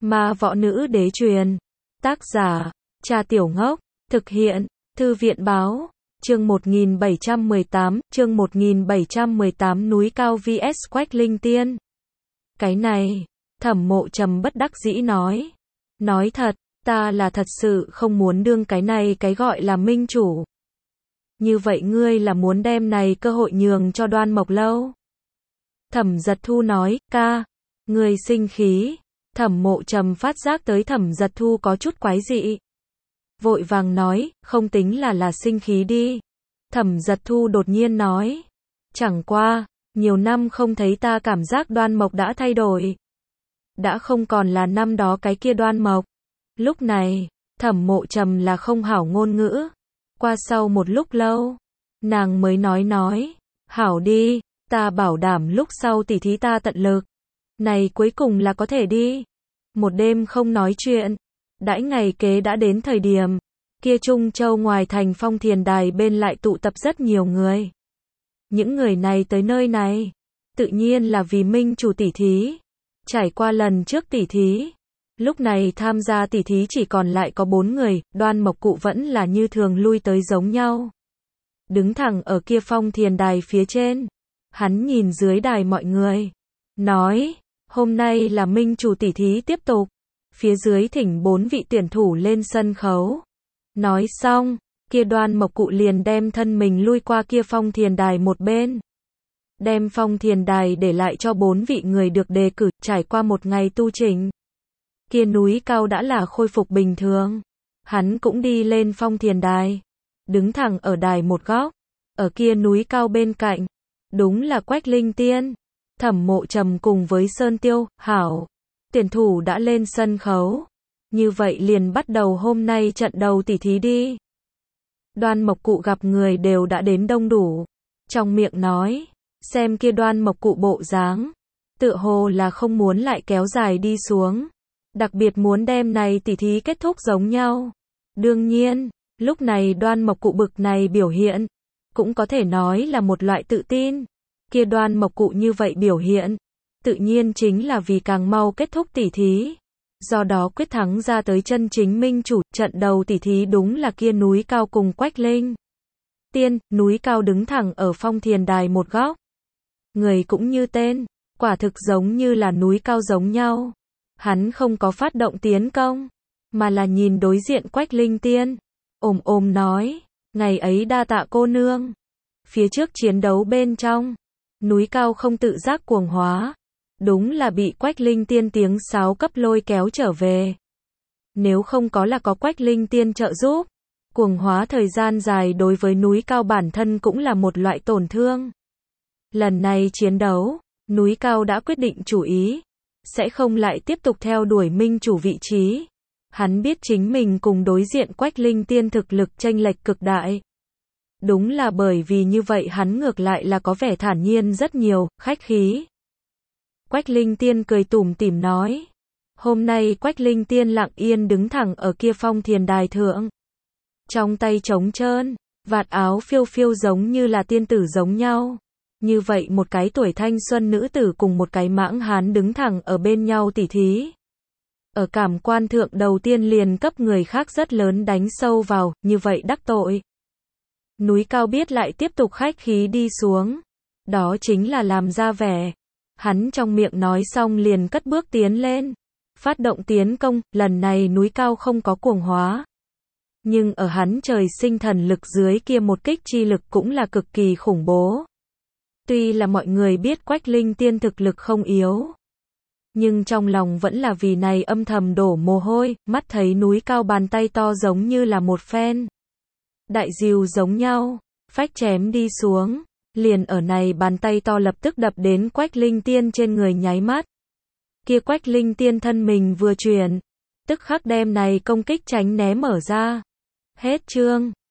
Ma võ nữ đế truyền. Tác giả, Trà Tiểu Ngốc. Thực hiện, Thư viện báo. Chương 1718, núi cao vs Quách Linh Tiên. Cái này, Thẩm Mộ Trầm bất đắc dĩ nói. Nói thật, ta là thật sự không muốn đương cái này cái gọi là minh chủ. Như vậy ngươi là muốn đem này cơ hội nhường cho Đoan Mộc Lâu? Thẩm Giật Thu nói, ca, ngươi sinh khí. Thẩm Mộ Trầm phát giác tới Thẩm Giật Thu có chút quái dị. Vội vàng nói, không tính là sinh khí đi. Thẩm Giật Thu đột nhiên nói, chẳng qua, nhiều năm không thấy ta cảm giác Đoan Mộc đã thay đổi. Đã không còn là năm đó cái kia Đoan Mộc. Lúc này, Thẩm Mộ Trầm là không hảo ngôn ngữ. Qua sau một lúc lâu, nàng mới nói, hảo đi, ta bảo đảm lúc sau tỉ thí ta tận lực. Này cuối cùng là có thể đi. Một đêm không nói chuyện. Đãi ngày kế đã đến thời điểm. Kia Trung Châu ngoài thành Phong Thiền Đài bên lại tụ tập rất nhiều người. Những người này tới nơi này, tự nhiên là vì minh chủ tỉ thí. Trải qua lần trước tỉ thí, lúc này tham gia tỉ thí chỉ còn lại có 4 người, Đoan Mộc Cụ vẫn là như thường lui tới giống nhau. Đứng thẳng ở kia Phong Thiền Đài phía trên. Hắn nhìn dưới đài mọi người. Nói, hôm nay là minh chủ tỉ thí tiếp tục. Phía dưới thỉnh 4 vị tuyển thủ lên sân khấu. Nói xong, kia Đoan Mộc Cụ liền đem thân mình lui qua kia Phong Thiền Đài một bên. Đem Phong Thiền Đài để lại cho 4 vị người được đề cử, trải qua một ngày tu chỉnh. Kia núi cao đã là khôi phục bình thường. Hắn cũng đi lên Phong Thiền Đài. Đứng thẳng ở đài một góc. Ở kia núi cao bên cạnh. Đúng là Quách Linh Tiên. Thẩm Mộ Trầm cùng với Sơn Tiêu, hảo. Tuyển thủ đã lên sân khấu. Như vậy liền bắt đầu hôm nay trận đầu tỉ thí đi. Đoan Mộc Cụ gặp người đều đã đến đông đủ. Trong miệng nói, xem kia Đoan Mộc Cụ bộ dáng, tựa hồ là không muốn lại kéo dài đi xuống. Đặc biệt muốn đem này tỉ thí kết thúc giống nhau. Đương nhiên, lúc này Đoan Mộc Cụ bực này biểu hiện, cũng có thể nói là một loại tự tin. Kia Đoan Mộc Cụ như vậy biểu hiện, tự nhiên chính là vì càng mau kết thúc tỉ thí. Do đó quyết thắng ra tới chân chính minh chủ. Trận đầu tỉ thí đúng là kia núi cao cùng Quách Linh Tiên. Núi cao đứng thẳng ở Phong Thiền Đài một góc. Người cũng như tên, quả thực giống như là núi cao giống nhau. Hắn không có phát động tiến công, mà là nhìn đối diện Quách Linh Tiên. Ồm nói, ngày ấy đa tạ cô nương. Phía trước chiến đấu bên trong, núi cao không tự giác cuồng hóa. Đúng là bị Quách Linh Tiên tiếng sáo cấp lôi kéo trở về. Nếu không có là có Quách Linh Tiên trợ giúp, cuồng hóa thời gian dài đối với núi cao bản thân cũng là một loại tổn thương. Lần này chiến đấu, núi cao đã quyết định chủ ý, sẽ không lại tiếp tục theo đuổi minh chủ vị trí. Hắn biết chính mình cùng đối diện Quách Linh Tiên thực lực chênh lệch cực đại. Đúng là bởi vì như vậy hắn ngược lại là có vẻ thản nhiên rất nhiều, khách khí. Quách Linh Tiên cười tủm tỉm nói. Hôm nay Quách Linh Tiên lặng yên đứng thẳng ở kia Phong Thiền Đài thượng. Trong tay trống trơn, vạt áo phiêu phiêu giống như là tiên tử giống nhau. Như vậy một cái tuổi thanh xuân nữ tử cùng một cái mãng hán đứng thẳng ở bên nhau tỉ thí. Ở cảm quan thượng đầu tiên liền cấp người khác rất lớn đánh sâu vào, như vậy đắc tội. Núi cao biết lại tiếp tục khách khí đi xuống. Đó chính là làm ra vẻ. Hắn trong miệng nói xong liền cất bước tiến lên. Phát động tiến công, lần này núi cao không có cuồng hóa. Nhưng ở hắn trời sinh thần lực dưới kia một kích chi lực cũng là cực kỳ khủng bố. Tuy là mọi người biết Quách Linh Tiên thực lực không yếu. Nhưng trong lòng vẫn là vì này âm thầm đổ mồ hôi, mắt thấy núi cao bàn tay to giống như là một phen đại diều giống nhau, phách chém đi xuống. Liền ở này bàn tay to lập tức đập đến Quách Linh Tiên trên người nháy mắt. Kia Quách Linh Tiên thân mình vừa chuyển, tức khắc đem này công kích tránh né mở ra. Hết chương.